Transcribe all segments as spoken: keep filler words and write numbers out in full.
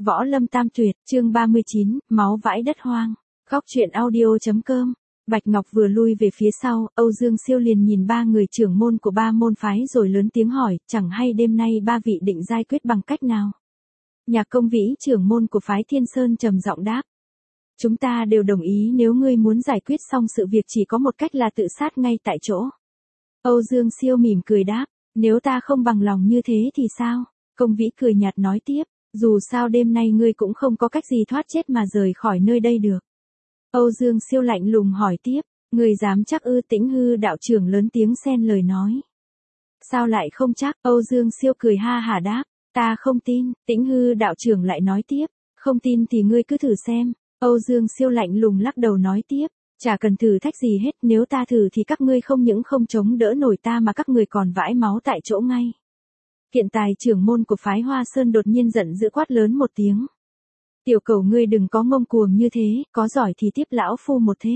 Võ Lâm Tam Tuyệt, chương ba mươi chín, máu vãi đất hoang. Góc truyện audio.com. Bạch Ngọc vừa lui về phía sau, Âu Dương Siêu liền nhìn ba người trưởng môn của ba môn phái rồi lớn tiếng hỏi, chẳng hay đêm nay ba vị định giải quyết bằng cách nào? Nhạc Công Vĩ trưởng môn của phái Thiên Sơn trầm giọng đáp. Chúng ta đều đồng ý nếu ngươi muốn giải quyết xong sự việc chỉ có một cách là tự sát ngay tại chỗ. Âu Dương Siêu mỉm cười đáp, nếu ta không bằng lòng như thế thì sao? Công Vĩ cười nhạt nói tiếp, dù sao đêm nay ngươi cũng không có cách gì thoát chết mà rời khỏi nơi đây được. Âu Dương Siêu lạnh lùng hỏi tiếp, ngươi dám chắc ư? Tĩnh Hư đạo trưởng lớn tiếng xen lời nói. Sao lại không chắc? Âu Dương Siêu cười ha hả đáp, ta không tin. Tĩnh Hư đạo trưởng lại nói tiếp, không tin thì ngươi cứ thử xem. Âu Dương Siêu lạnh lùng lắc đầu nói tiếp, chả cần thử thách gì hết, nếu ta thử thì các ngươi không những không chống đỡ nổi ta mà các ngươi còn vãi máu tại chỗ ngay. Kiện Tài trưởng môn của phái Hoa Sơn đột nhiên giận dữ quát lớn một tiếng. Tiểu Cẩu ngươi đừng có ngông cuồng như thế, có giỏi thì tiếp lão phu một thế.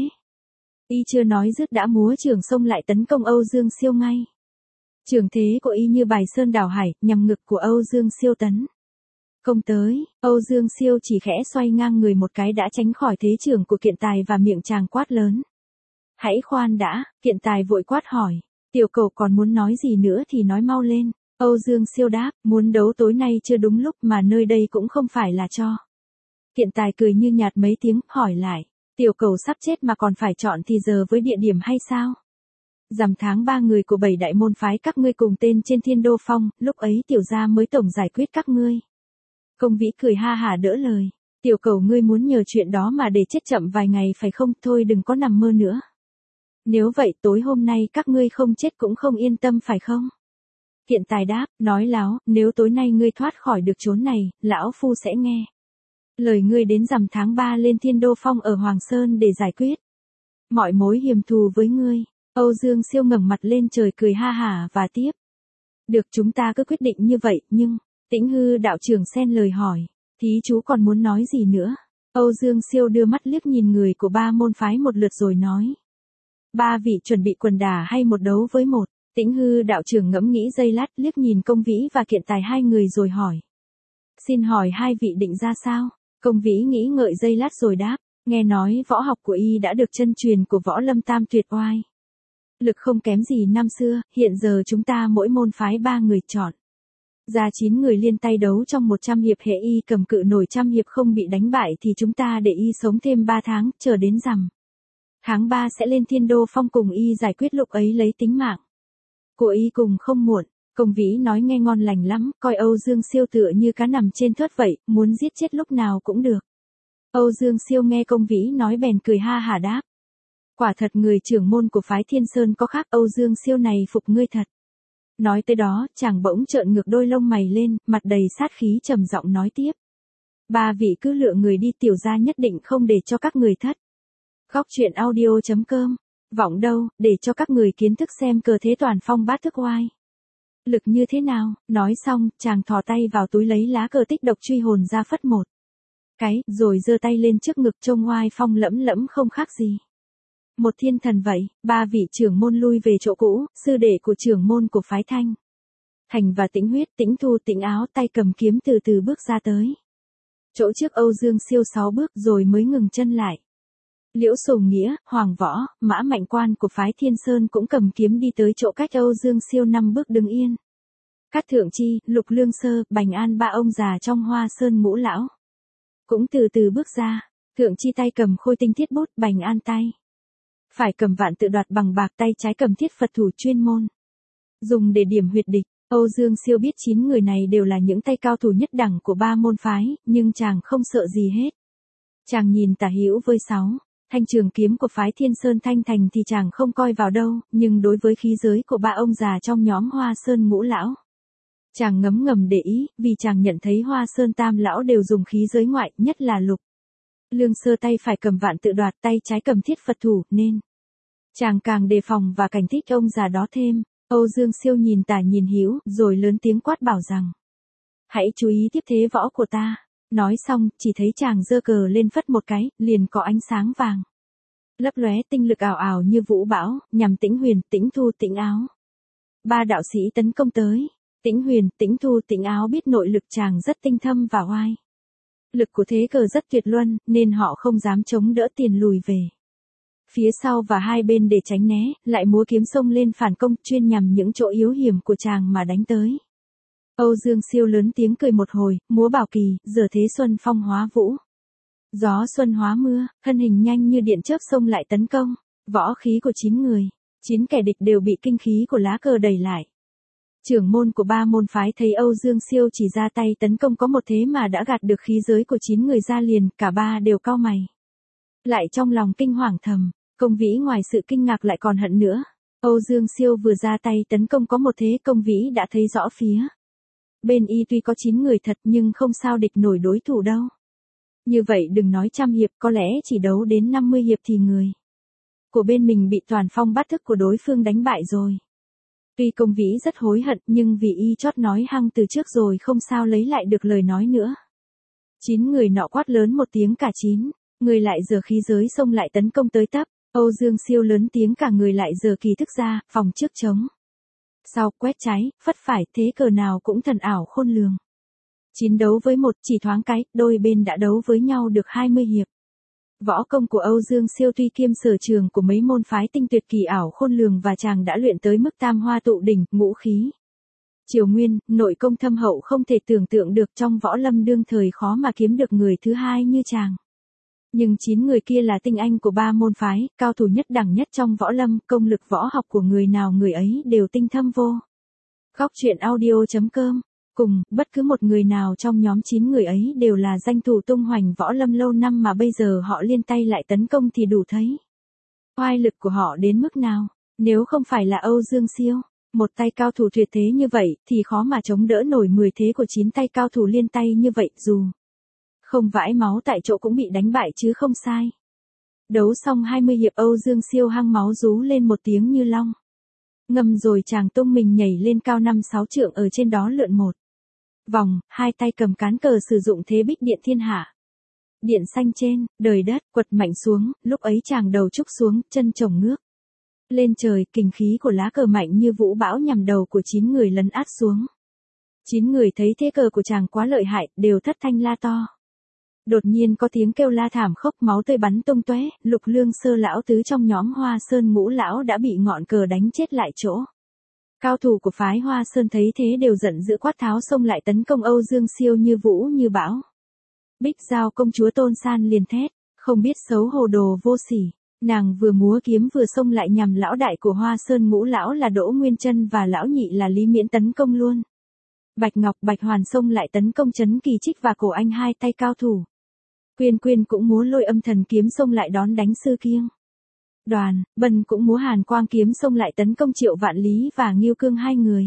Y chưa nói dứt đã múa trường xông lại tấn công Âu Dương Siêu ngay. Trường thế của y như bài sơn đảo hải, nhằm ngực của Âu Dương Siêu tấn công tới. Âu Dương Siêu chỉ khẽ xoay ngang người một cái đã tránh khỏi thế trưởng của Kiện Tài và miệng chàng quát lớn. Hãy khoan đã, Kiện Tài vội quát hỏi, Tiểu Cẩu còn muốn nói gì nữa thì nói mau lên. Âu Dương Siêu đáp, muốn đấu tối nay chưa đúng lúc mà nơi đây cũng không phải là cho. Kiện Tài cười như nhạt mấy tiếng, hỏi lại, Tiểu Cẩu sắp chết mà còn phải chọn thì giờ với địa điểm hay sao? Rằm tháng ba người của bảy đại môn phái các ngươi cùng tên trên Thiên Đô Phong, lúc ấy tiểu gia mới tổng giải quyết các ngươi. Công Vĩ cười ha hả đỡ lời, Tiểu Cẩu ngươi muốn nhờ chuyện đó mà để chết chậm vài ngày phải không? Thôi đừng có nằm mơ nữa. Nếu vậy tối hôm nay các ngươi không chết cũng không yên tâm phải không? Kiện Tài đáp, nói láo, nếu tối nay ngươi thoát khỏi được chốn này, lão phu sẽ nghe lời ngươi đến rằm tháng ba lên Thiên Đô Phong ở Hoàng Sơn để giải quyết mọi mối hiềm thù với ngươi. Âu Dương Siêu ngẩng mặt lên trời cười ha hả và tiếp. Được, chúng ta cứ quyết định như vậy, nhưng Tĩnh Hư đạo trưởng xen lời hỏi, thí chú còn muốn nói gì nữa? Âu Dương Siêu đưa mắt liếc nhìn người của ba môn phái một lượt rồi nói. Ba vị chuẩn bị quần đả hay một đấu với một? Tĩnh Hư đạo trưởng ngẫm nghĩ giây lát, liếc nhìn Công Vĩ và Kiện Tài hai người rồi hỏi. Xin hỏi hai vị định ra sao? Công Vĩ nghĩ ngợi giây lát rồi đáp, nghe nói võ học của y đã được chân truyền của Võ Lâm Tam Tuyệt oai lực không kém gì năm xưa, hiện giờ chúng ta mỗi môn phái ba người chọn ra chín người liên tay đấu trong một trăm hiệp, hệ y cầm cự nổi trăm hiệp không bị đánh bại thì chúng ta để y sống thêm ba tháng, chờ đến rằm tháng ba sẽ lên Thiên Đô Phong cùng y giải quyết, lúc ấy lấy tính mạng của y cùng không muộn. Công Vĩ nói nghe ngon lành lắm, coi Âu Dương Siêu tựa như cá nằm trên thớt vậy, muốn giết chết lúc nào cũng được. Âu Dương Siêu nghe Công Vĩ nói bèn cười ha hả đáp. Quả thật người trưởng môn của phái Thiên Sơn có khác, Âu Dương Siêu này phục ngươi thật. Nói tới đó, chàng bỗng trợn ngược đôi lông mày lên, mặt đầy sát khí trầm giọng nói tiếp. Ba vị cứ lựa người đi, tiểu gia nhất định không để cho các người thất. Góc truyện audio.com. Vọng đâu, để cho các người kiến thức xem cờ thế toàn phong bát thức oai lực như thế nào. Nói xong, chàng thò tay vào túi lấy lá cờ tích độc truy hồn ra phất một cái, rồi giơ tay lên trước ngực trông oai phong lẫm lẫm không khác gì một thiên thần vậy. Ba vị trưởng môn lui về chỗ cũ, sư đệ của trưởng môn của phái Thanh Thành và Tĩnh Huyết, Tĩnh Thu, Tĩnh Áo tay cầm kiếm từ từ bước ra tới chỗ trước Âu Dương Siêu sáu bước rồi mới ngừng chân lại. Liễu Sùng Nghĩa, Hoàng Võ, Mã Mạnh Quan của phái Thiên Sơn cũng cầm kiếm đi tới chỗ cách Âu Dương Siêu năm bước đứng yên. Cát Thượng Chi, Lục Lương Sơ, Bành An ba ông già trong Hoa Sơn ngũ lão cũng từ từ bước ra. Thượng Chi tay cầm khôi tinh thiết bút, Bành An tay phải cầm vạn tự đoạt bằng bạc, tay trái cầm thiết Phật thủ chuyên môn dùng để điểm huyệt địch. Âu Dương Siêu biết chín người này đều là những tay cao thủ nhất đẳng của ba môn phái, nhưng chàng không sợ gì hết. Chàng nhìn tả hữu với sáu thanh trường kiếm của phái Thiên Sơn Thanh Thành thì chàng không coi vào đâu, nhưng đối với khí giới của ba ông già trong nhóm Hoa Sơn ngũ lão, chàng ngấm ngầm để ý, vì chàng nhận thấy Hoa Sơn tam lão đều dùng khí giới ngoại, nhất là Lục Lương Sơ tay phải cầm vạn tự đoạt, tay trái cầm thiết Phật thủ, nên chàng càng đề phòng và cảnh thích ông già đó thêm. Âu Dương Siêu nhìn tả nhìn hữu, rồi lớn tiếng quát bảo rằng, hãy chú ý tiếp thế võ của ta. Nói xong, chỉ thấy chàng giơ cờ lên phất một cái, liền có ánh sáng vàng lấp lóe, tinh lực ảo ảo như vũ bão, nhằm Tĩnh Huyền, Tĩnh Thu, Tĩnh Áo. Ba đạo sĩ tấn công tới. Tĩnh Huyền, Tĩnh Thu, Tĩnh Áo biết nội lực chàng rất tinh thâm và oai Lực của thế cờ rất tuyệt luân, nên họ không dám chống đỡ tiền lùi về. Phía sau và hai bên để tránh né, lại múa kiếm xông lên phản công chuyên nhằm những chỗ yếu hiểm của chàng mà đánh tới. Âu Dương Siêu lớn tiếng cười một hồi, múa bảo kỳ, giờ thế xuân phong hóa vũ. Gió xuân hóa mưa, thân hình nhanh như điện chớp xông lại tấn công. Võ khí của chín người, chín kẻ địch đều bị kinh khí của lá cờ đẩy lại. Trưởng môn của ba môn phái thấy Âu Dương Siêu chỉ ra tay tấn công có một thế mà đã gạt được khí giới của chín người ra liền, cả ba đều cau mày. Lại trong lòng kinh hoàng thầm, Công Vĩ ngoài sự kinh ngạc lại còn hận nữa. Âu Dương Siêu vừa ra tay tấn công có một thế Công Vĩ đã thấy rõ phía. Bên y tuy có chín người thật nhưng không sao địch nổi đối thủ đâu. Như vậy đừng nói trăm hiệp, có lẽ chỉ đấu đến năm mươi hiệp thì người của bên mình bị toàn phong bát thức của đối phương đánh bại rồi. Tuy Công Vĩ rất hối hận nhưng vì y chót nói hăng từ trước rồi không sao lấy lại được lời nói nữa. Chín người nọ quát lớn một tiếng cả chín, người lại giở khí giới xông lại tấn công tới tấp. Âu Dương Siêu lớn tiếng cả người lại giở kỳ thức ra, phòng trước chống. Sau quét trái, phất phải, thế cờ nào cũng thần ảo khôn lường. Chín đấu với một, chỉ thoáng cái, đôi bên đã đấu với nhau được hai mươi hiệp. Võ công của Âu Dương Siêu tuy kiêm sở trường của mấy môn phái tinh tuyệt kỳ ảo khôn lường và chàng đã luyện tới mức tam hoa tụ đỉnh, ngũ khí. Triều Nguyên, nội công thâm hậu không thể tưởng tượng được trong võ lâm đương thời khó mà kiếm được người thứ hai như chàng. Nhưng chín người kia là tinh anh của ba môn phái, cao thủ nhất đẳng nhất trong võ lâm, công lực võ học của người nào người ấy đều tinh thâm vô. Góc truyện audio chấm com. Cùng, bất cứ một người nào trong nhóm chín người ấy đều là danh thủ tung hoành võ lâm lâu năm mà bây giờ họ liên tay lại tấn công thì đủ thấy oai lực của họ đến mức nào. Nếu không phải là Âu Dương Siêu, một tay cao thủ tuyệt thế như vậy, thì khó mà chống đỡ nổi mười thế của chín tay cao thủ liên tay như vậy, dù không vãi máu tại chỗ cũng bị đánh bại chứ không sai. Đấu xong hai mươi hiệp Âu Dương Siêu hăng máu rú lên một tiếng như long. Ngâm rồi chàng tung mình nhảy lên cao năm sáu trượng ở trên đó lượn một vòng, hai tay cầm cán cờ sử dụng thế bích điện thiên hạ. Điện xanh trên, đời đất, quật mạnh xuống, lúc ấy chàng đầu trúc xuống, chân chồng ngước lên trời, kình khí của lá cờ mạnh như vũ bão nhằm đầu của chín người lấn át xuống. Chín người thấy thế cờ của chàng quá lợi hại, đều thất thanh la to. Đột nhiên có tiếng kêu la thảm khốc, máu tươi bắn tung tóe, Lục Lương Sơ lão tứ trong nhóm Hoa Sơn Ngũ lão đã bị ngọn cờ đánh chết lại chỗ. Cao thủ của phái Hoa Sơn thấy thế đều giận dữ quát tháo xông lại tấn công Âu Dương Siêu như vũ như bão. Bích Giao công chúa Tôn San liền thét, không biết xấu hổ đồ vô sỉ. Nàng vừa múa kiếm vừa xông lại nhằm lão đại của Hoa Sơn Ngũ lão là Đỗ Nguyên Trân và lão nhị là Lý Miễn tấn công luôn. Bạch Ngọc, Bạch Hoàn xông lại tấn công Trấn Kỳ Trích và Cổ Anh hai tay cao thủ. Quyên Quyên cũng múa Lôi Âm Thần kiếm xông lại đón đánh Sư Kiêng. Đoàn, Bân cũng múa Hàn Quang kiếm xông lại tấn công Triệu Vạn Lý và Nghiêu Cương hai người.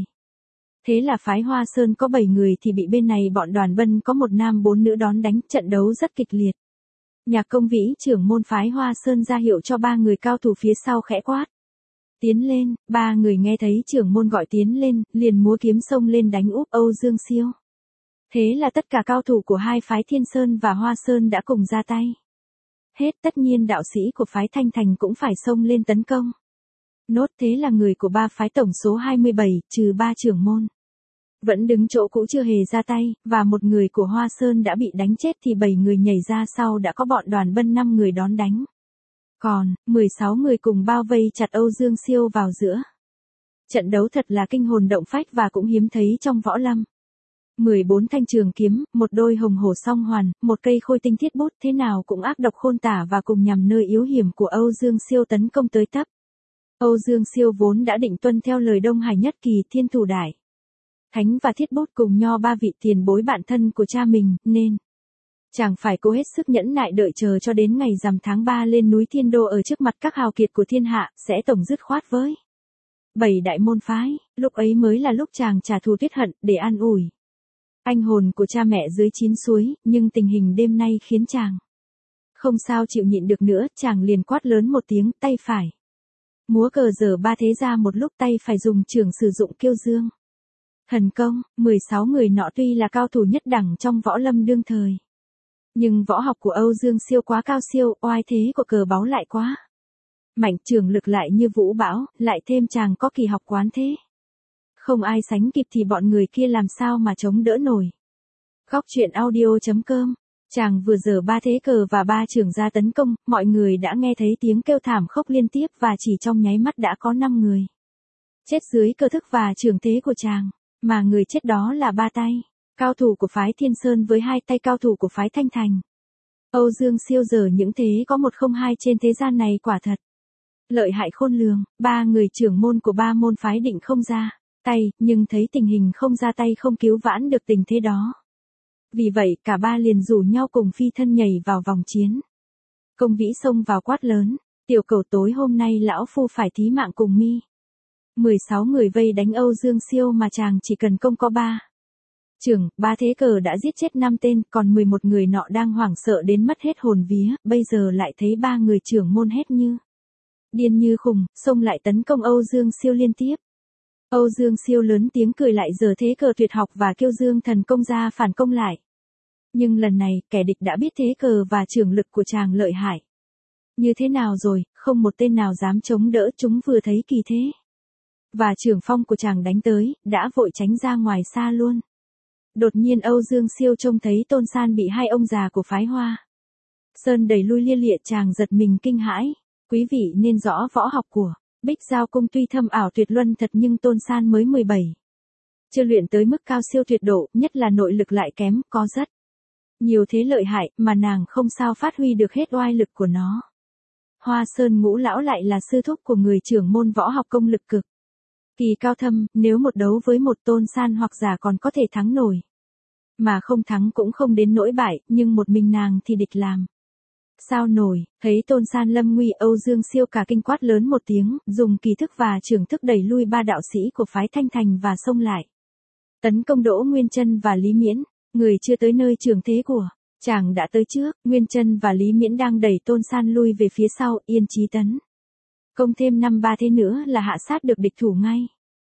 Thế là phái Hoa Sơn có bảy người thì bị bên này bọn Đoàn Bân có một nam bốn nữ đón đánh, trận đấu rất kịch liệt. Nhạc Công Vĩ trưởng môn phái Hoa Sơn ra hiệu cho ba người cao thủ phía sau khẽ quát. Tiến lên, ba người nghe thấy trưởng môn gọi tiến lên, liền múa kiếm xông lên đánh úp Âu Dương Siêu. Thế là tất cả cao thủ của hai phái Thiên Sơn và Hoa Sơn đã cùng ra tay. Hết, tất nhiên đạo sĩ của phái Thanh Thành cũng phải xông lên tấn công. Nốt thế là người của ba phái tổng số hai mươi bảy, trừ ba trưởng môn vẫn đứng chỗ cũ chưa hề ra tay, và một người của Hoa Sơn đã bị đánh chết thì bảy người nhảy ra sau đã có bọn Đoàn Bân năm người đón đánh. Còn, mười sáu người cùng bao vây chặt Âu Dương Siêu vào giữa. Trận đấu thật là kinh hồn động phách và cũng hiếm thấy trong võ lâm. mười bốn thanh trường kiếm, một đôi hồng hổ song hoàn, một cây khôi tinh thiết bút thế nào cũng ác độc khôn tả và cùng nhằm nơi yếu hiểm của Âu Dương Siêu tấn công tới tấp. Âu Dương Siêu vốn đã định tuân theo lời Đông Hải Nhất Kỳ Thiên Thủ Đại Thánh và thiết bút cùng nho ba vị tiền bối bạn thân của cha mình, nên chàng phải cố hết sức nhẫn nại đợi chờ cho đến ngày rằm tháng ba lên núi Thiên Đô ở trước mặt các hào kiệt của thiên hạ, sẽ tổng dứt khoát với bảy đại môn phái, lúc ấy mới là lúc chàng trả thù tiết hận, để an ủi anh hồn của cha mẹ dưới chín suối, nhưng tình hình đêm nay khiến chàng không sao chịu nhịn được nữa, chàng liền quát lớn một tiếng, tay phải múa cờ giờ ba thế ra một lúc, tay phải dùng chưởng sử dụng kiêu dương thần công. Mười sáu người nọ tuy là cao thủ nhất đẳng trong võ lâm đương thời, nhưng võ học của Âu Dương Siêu quá cao siêu, oai thế của cờ báu lại quá mạnh, trường lực lại như vũ bão, lại thêm chàng có kỳ học quán thế, không ai sánh kịp thì bọn người kia làm sao mà chống đỡ nổi. Góc truyện audio chấm com Chàng vừa giở ba thế cờ và ba chưởng ra tấn công, mọi người đã nghe thấy tiếng kêu thảm khốc liên tiếp và chỉ trong nháy mắt đã có năm người chết dưới cơ thức và chưởng thế của chàng, mà người chết đó là ba tay, cao thủ của phái Thiên Sơn với hai tay cao thủ của phái Thanh Thành. Âu Dương Siêu giở những thế có một không hai trên thế gian này quả thật lợi hại khôn lường, ba người trưởng môn của ba môn phái định không ra tay, nhưng thấy tình hình không ra tay không cứu vãn được tình thế đó. Vì vậy cả ba liền rủ nhau cùng phi thân nhảy vào vòng chiến. Công Vĩ xông vào quát lớn, tiểu cẩu tối hôm nay lão phu phải thí mạng cùng mi. mười sáu người vây đánh Âu Dương Siêu mà chàng chỉ cần công có ba chưởng, ba thế cờ đã giết chết năm tên, còn mười một người nọ đang hoảng sợ đến mất hết hồn vía, bây giờ lại thấy ba người trưởng môn hét như điên như khùng, xông lại tấn công Âu Dương Siêu liên tiếp. Âu Dương Siêu lớn tiếng cười lại giở thế cờ tuyệt học và kêu Dương thần công ra phản công lại. Nhưng lần này, kẻ địch đã biết thế cờ và chưởng lực của chàng lợi hại như thế nào rồi, không một tên nào dám chống đỡ, chúng vừa thấy kỳ thế và chưởng phong của chàng đánh tới, đã vội tránh ra ngoài xa luôn. Đột nhiên Âu Dương Siêu trông thấy Tôn San bị hai ông già của phái Hoa Sơn đẩy lui lia lịa, chàng giật mình kinh hãi. Quý vị nên rõ võ học của Bích Giao Cung tuy thâm ảo tuyệt luân thật nhưng Tôn San mới mười bảy. Chưa luyện tới mức cao siêu tuyệt độ, nhất là nội lực lại kém, có rất nhiều thế lợi hại, mà nàng không sao phát huy được hết oai lực của nó. Hoa Sơn Ngũ lão lại là sư thúc của người trưởng môn võ học công lực cực kỳ cao thâm, nếu một đấu với một Tôn San hoặc giả còn có thể thắng nổi. Mà không thắng cũng không đến nỗi bại, nhưng một mình nàng thì địch làm sao nổi. Thấy Tôn San lâm nguy, Âu Dương Siêu cả kinh quát lớn một tiếng, dùng kỳ thức và trưởng thức đẩy lui ba đạo sĩ của phái Thanh Thành và xông lại tấn công Đỗ Nguyên Chân và Lý Miễn. Người chưa tới nơi trường thế của chàng đã tới trước, Nguyên Chân và Lý Miễn đang đẩy Tôn San lui về phía sau, yên chí tấn công thêm năm ba thế nữa là hạ sát được địch thủ ngay.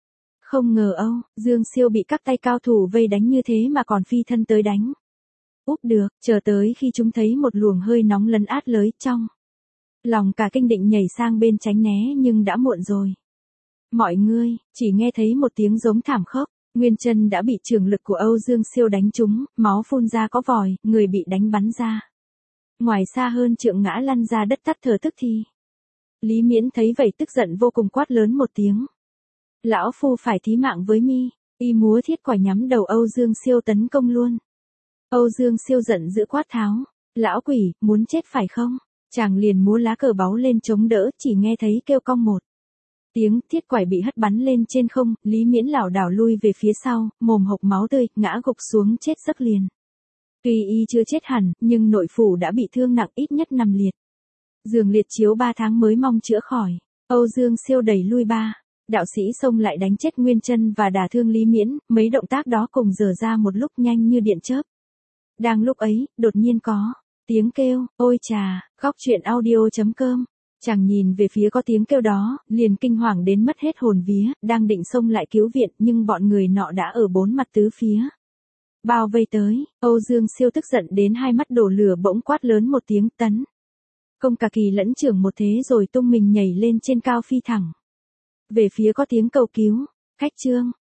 Không ngờ Âu Dương Siêu bị các tay cao thủ vây đánh như thế mà còn phi thân tới đánh úp được, chờ tới khi chúng thấy một luồng hơi nóng lấn át lới trong lòng cả kinh định nhảy sang bên tránh né nhưng đã muộn rồi. Mọi người chỉ nghe thấy một tiếng giống thảm khốc, Nguyên Chân đã bị chưởng lực của Âu Dương Siêu đánh trúng, máu phun ra có vòi, người bị đánh bắn ra ngoài xa hơn trượng, ngã lăn ra đất tắt thở tức thì. Lý Miễn thấy vậy tức giận vô cùng, quát lớn một tiếng, lão phu phải thí mạng với mi. Y múa thiết quả nhắm đầu Âu Dương Siêu tấn công luôn. Âu Dương Siêu giận dữ quát tháo, lão quỷ, muốn chết phải không? Chàng liền múa lá cờ báu lên chống đỡ, chỉ nghe thấy kêu cong một tiếng, thiết quải bị hất bắn lên trên không, Lý Miễn lảo đảo lui về phía sau, mồm hộc máu tươi, ngã gục xuống chết giấc liền. Tuy y chưa chết hẳn, nhưng nội phủ đã bị thương nặng, ít nhất nằm liệt giường liệt chiếu ba tháng mới mong chữa khỏi. Âu Dương Siêu đẩy lui ba đạo sĩ xông lại đánh chết Nguyên Chân và đả thương Lý Miễn, mấy động tác đó cùng dở ra một lúc nhanh như điện chớp. Đang lúc ấy, đột nhiên có tiếng kêu, ôi chà, góc truyện audio chấm com. Chàng nhìn về phía có tiếng kêu đó, liền kinh hoàng đến mất hết hồn vía, đang định xông lại cứu viện nhưng bọn người nọ đã ở bốn mặt tứ phía bao vây tới. Âu Dương Siêu tức giận đến hai mắt đổ lửa, bỗng quát lớn một tiếng, tấn công cả kỳ lẫn trưởng một thế rồi tung mình nhảy lên trên cao phi thẳng về phía có tiếng cầu cứu. Khách trương,